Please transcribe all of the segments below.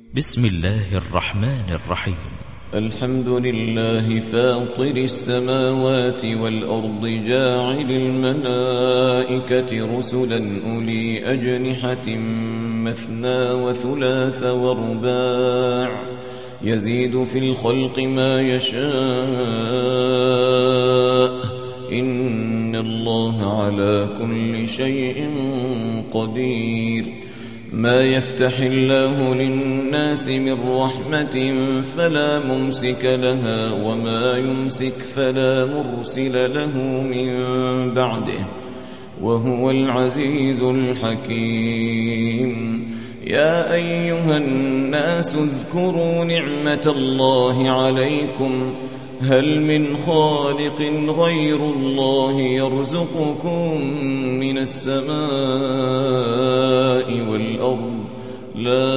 بسم الله الرحمن الرحيم. الحمد لله فاطر السماوات والأرض جاعل الملائكة رسلا أولي أجنحة مثنى وثلاث ورباع يزيد في الخلق ما يشاء إن الله على كل شيء قدير. ما يفتح الله للناس من رحمة فلا ممسك لها وما يمسك فلا مرسل له من بعده وهو العزيز الحكيم. يا أيها الناس اذكروا نعمة الله عليكم هل من خالق غير الله يرزقكم من السماء والأرض لا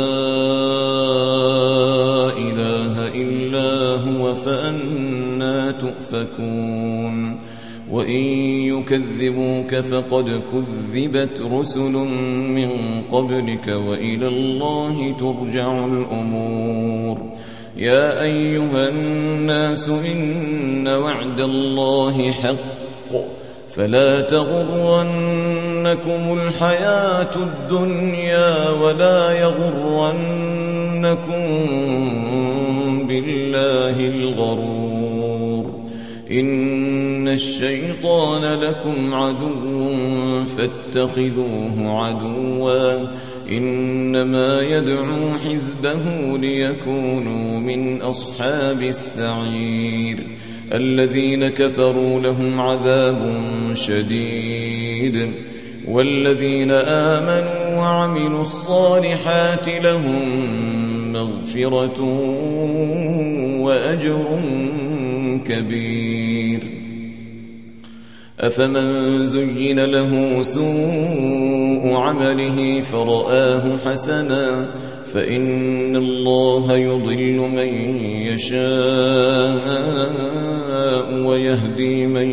إله إلا هو فأنى تؤفكون. وإن يكذبوك فقد كذبت رسل من قبلك وإلى الله ترجع الأمور. يا أيها الناس إن وعد الله حق فلا تغرنكم الحياة الدنيا ولا يغرنكم بالله الغرور. إن الشيطان لكم عدو فاتخذوه عدوا إنما يدعو حزبه ليكونوا من أصحاب السعير. الذين كفروا لهم عذاب شديد والذين آمنوا وعملوا الصالحات لهم مغفرة وأجر كبير. أفمن زين له سوء عمله فرآه حسنا فإن الله يضل من يشاء ويهدي من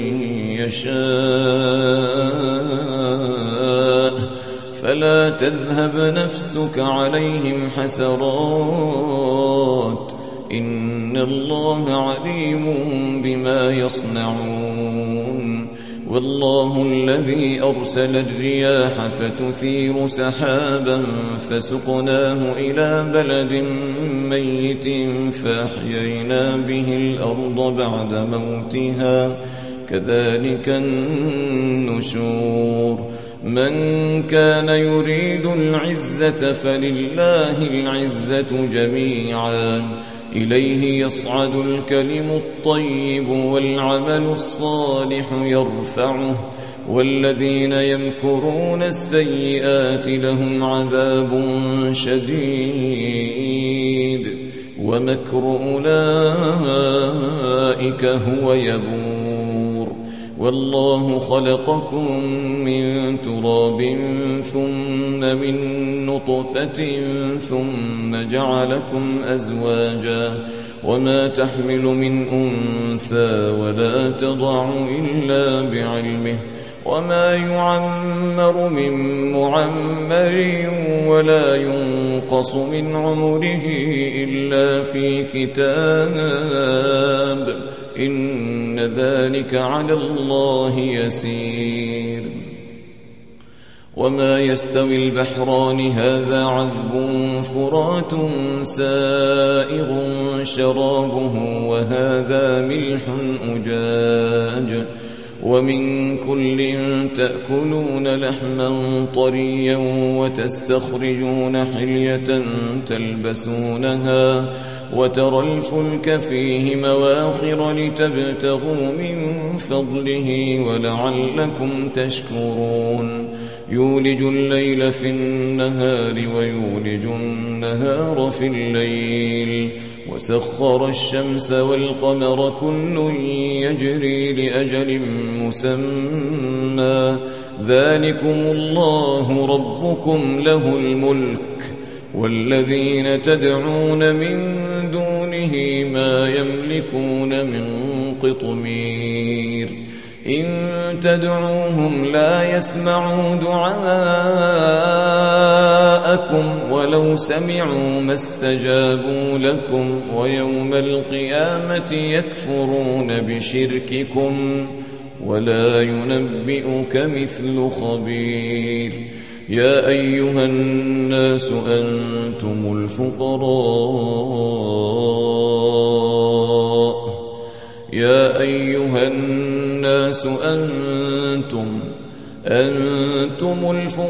يشاء فلا تذهب نفسك عليهم حسرات إن الله عليم بما يصنعون. والله الذي أرسل الرياح فتثير سحابا فسقناه إلى بلد ميت فأحيينا به الأرض بعد موتها كذلك النشور. من كان يريد العزة فلله العزة جميعا إليه يصعد الكلم الطيب والعمل الصالح يرفعه والذين يمكرون السيئات لهم عذاب شديد ومكر أولئك هو يبور. والله خلقكم من تراب ثم من نطفة ثم جعلكم أزواجا وما تحمل من أنثى ولا تضع إلا بعلمه وما يعمر من معمر ولا ينقص من عمره إلا في كتاب إن ذلك على الله يسير. وما يستوي البحران هذا عذب فرات سائغ شرابه وهذا ملح أجاج ومن كل تأكلون لحما طريا وتستخرجون حلية تلبسونها وترى الفلك فيه مواخر لتبتغوا من فضله ولعلكم تشكرون. يولج الليل في النهار ويولج النهار في الليل وسخر الشمس والقمر كل يجري لأجل مسمى ذلكم الله ربكم له الملك والذين تدعون من دونه ما يملكون من قطمير. إن تدعوهم لا يسمعوا دعاءكم ولو سمعوا ما استجابوا لكم ويوم القيامة يكفرون بشرككم ولا ينبئك مثل خبير يا أيها الناس أنتم الفقراء يا أيها الناس أنتم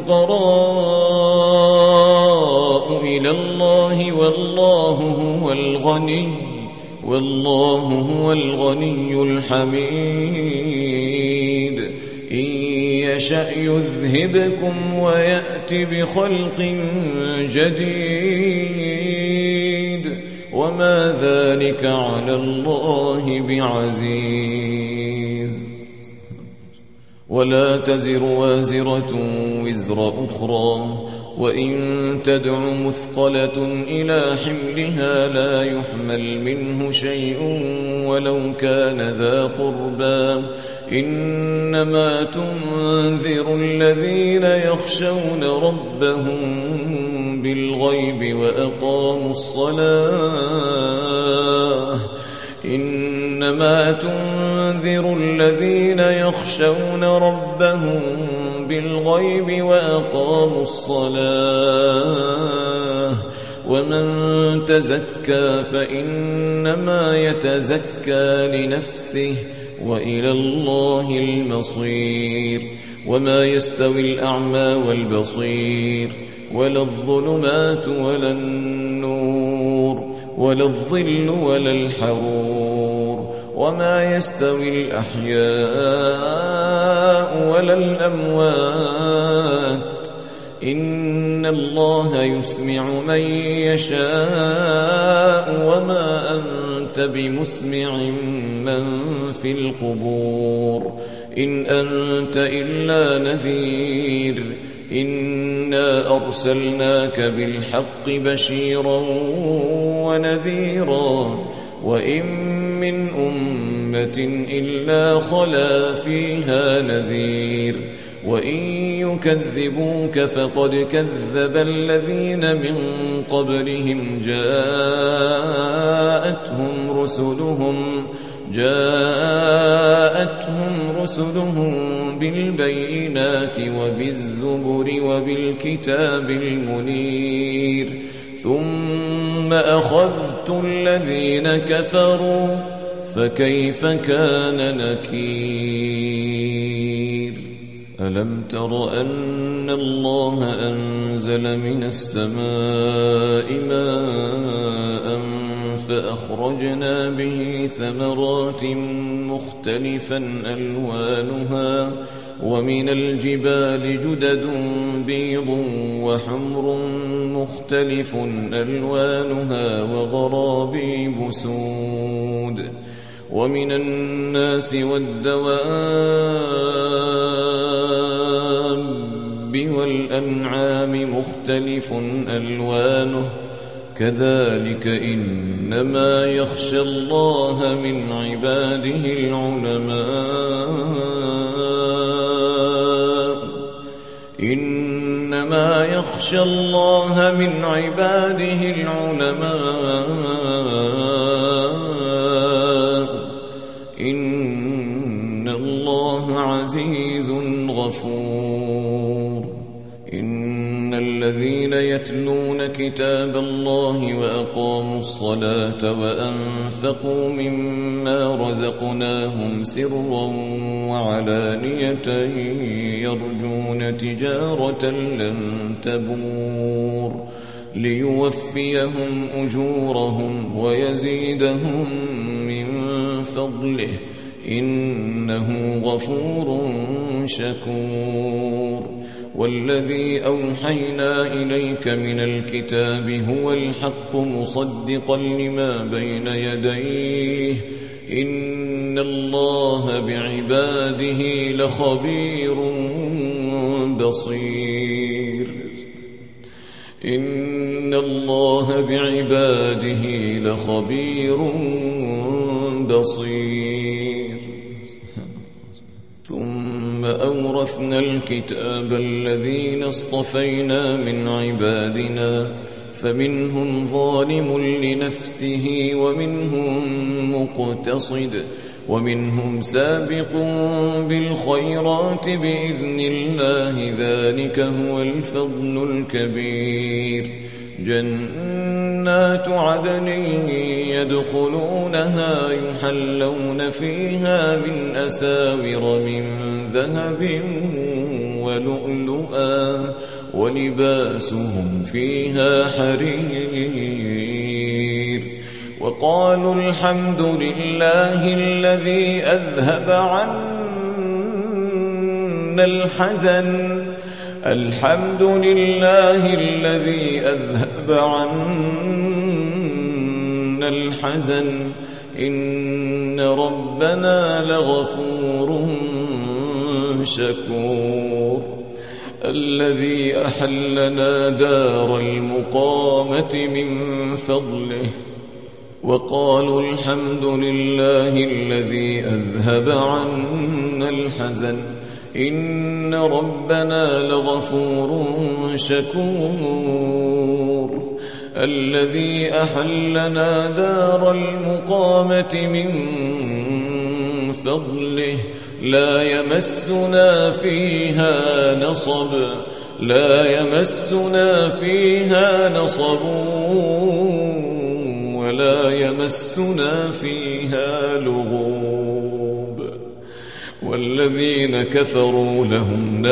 الفقراء إلى الله والله هو الغني الحميد إن يشأ يذهبكم ويأت بخلق جديد وما ذلك على الله بعزيز ولا تزر وازرة وزر أخرى وإن تدع مثقلة إلى حملها لا يحمل منه شيء ولو كان ذا قربى إنما تنذر الذين يخشون ربهم بالغيب وأقاموا الصلاة إنما تنذر الذين يخشون ربهم بالغيب وأقاموا الصلاة ومن تزكى فإنما يتزكى لنفسه وإلى الله المصير وما يستوي الأعمى والبصير ولا الظلمات ولا النور ولا الظل ولا الحرور وما يستوي الأحياء ولا الأموات إن الله يسمع من يشاء وما أنت بمسمع من في القبور إن أنت إلا نذير إنا أرسلناك بالحق بشيرا ونذيرا وإن من أمة إلا خلا فيها نذير وإن يكذبوك فقد كذب الذين من قبلهم جاءتهم رسلهم بالبينات وبالزبر وبالكتاب المنير ثم أخذت الذين كفروا فكيف كان نكير ألم تر أن الله أنزل من السماء ماء فأخرجنا به ثمرات مختلفا ألوانها ومن الجبال جدد بيض وحمر مختلف ألوانها وغرابيب سود ومن الناس والدواب والأنعام مختلف ألوانه كذلك إنما يخشى الله من عباده العلماء إنما يخشى الله من عباده العلماء إن الله عزيز غفور إن الذين يتلون كتاب الله وأقاموا الصلاة وأنفقوا مما رزقناهم سرا وعلانية يرجون تجارة لن تبور ليوفيهم أجورهم ويزيدهم من فضله إنه غفور شكور والذي أوحينا إليك من الكتاب هو الحق مصدقا لما بين يديه إن الله بعباده لخبير بصير إن الله بعباده لخبير بصير أورثنا الكتاب الذين اصطفينا من عبادنا فمنهم ظالم لنفسه ومنهم مقتصد ومنهم سابق بالخيرات بإذن الله ذلك هو الفضل الكبير جنات عدن يدخلونها يحلون فيها من أساور من ذهب ولؤلؤا ولباسهم فيها حرير وقالوا الحمد لله الذي أذهب عنا الحزن الحمد لله الذي أذهب عنا الحزن إن ربنا لغفور شكور الذي أحلنا دار المقامة من فضله وقالوا الحمد لله الذي أذهب عنا الحزن إن ربنا لغفور شكور الذي أحلنا دار المقامة من فضله لا يمسنا فيها نصب ولا يمسنا فيها لغوب والذين كفروا لهم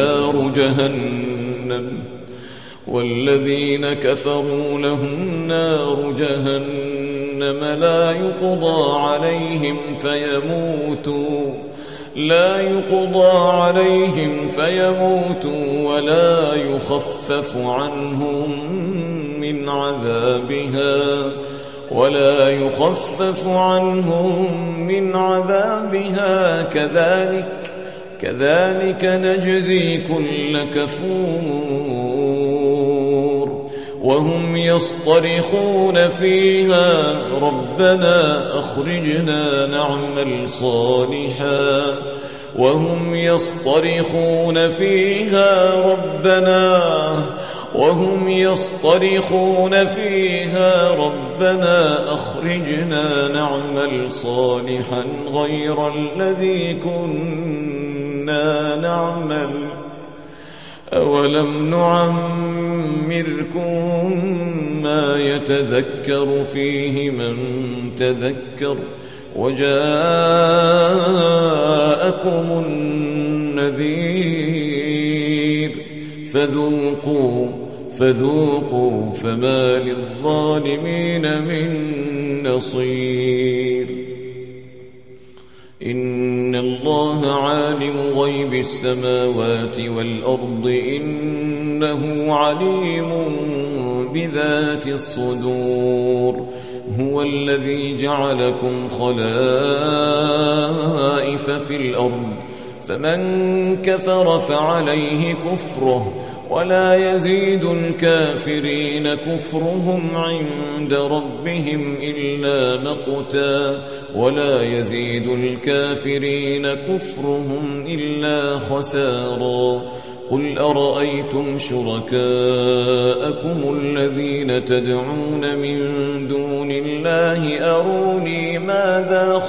نار جهنم لا يقضى عليهم فيموتوا ولا يخفف عنهم من عذابها كذلك نجزي كل كفور وهم يصطرخون فيها ربنا أخرجنا نعمل صالحا وهم يصطرخون فيها ربنا أخرجنا نعمل صالحا غير الذي كنا نعمل أولم نعمركم ما يتذكر فيه من تذكر وجاءكم النذير فذوقوا فما للظالمين من نصير إن الله عالم غيب السماوات والأرض إنه عليم بذات الصدور هو الذي جعلكم خلائف في الأرض فمن كفر فعليه كفره ولا يزيد الكافرين كفرهم عند ربهم إلا مقتا ولا يزيد الكافرين كفرهم إلا خسارا قل أرأيتم شركاءكم الذين تدعون من دون الله أروني ماذا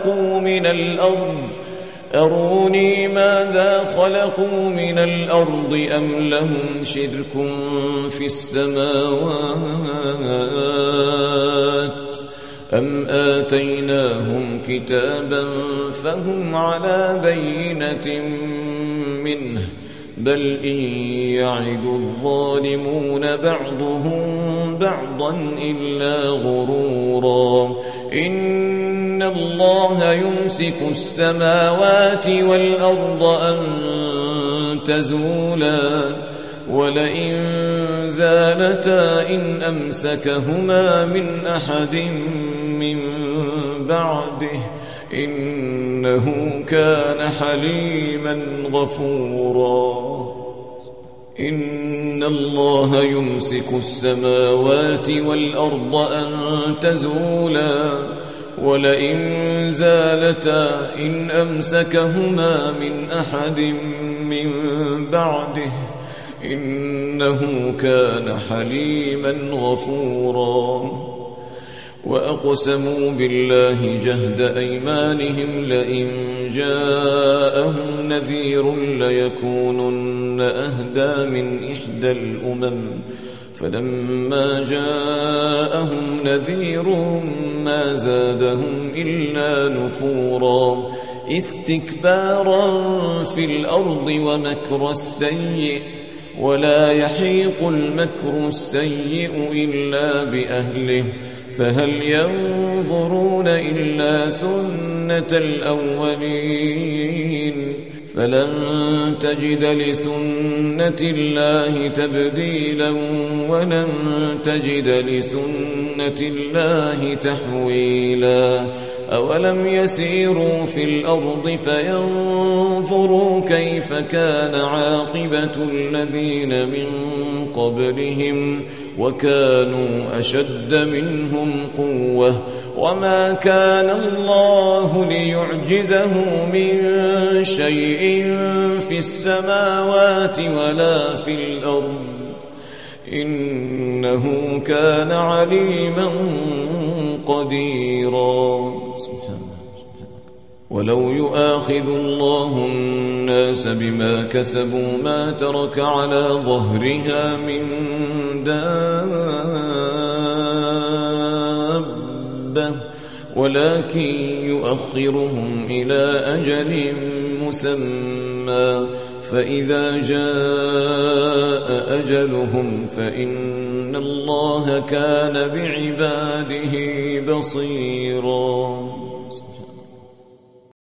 خلقوا من الأرض أم لهم شرك في السماوات أم آتيناهم كتابا فهم على بينة منه بل إن يعد الظالمون بعضهم بعضا إلا غرورا إن الله يمسك السماوات والأرض أن تزولا ولئن زالتا إن أمسكهما من أحد من بعده إنه كان حليما غفورا إن الله يمسك السماوات والأرض أن تزولا ولئن زالتا إن أمسكهما من أحد من بعده إنه كان حليما غفورا وأقسموا بالله جهد أيمانهم لئن جاءهم نذير ليكونن أهدى من إحدى الأمم فلما جاءهم نذير ما زادهم إلا نفورا استكبارا في الأرض ومكر السيء ولا يحيق المكر السيء إلا بأهله فهل ينظرون إلا سنة الأولين فلن تجد لسنة الله تبديلا ولن تجد لسنة الله تحويلا أولم يسيروا في الأرض فينظروا كيف كان عاقبة الذين من قبلهم وكانوا أشد منهم قوة وما كان الله ليعجزه من شيء في السماوات ولا في الأرض إنه كان عليما قديرا ولو يؤاخذ الله الناس بما كسبوا ما ترك على ظهرها من دابة ولكن يؤخرهم إلى أجل مسمى فإذا جاء أجلهم فإن الله كان بعباده بصيرا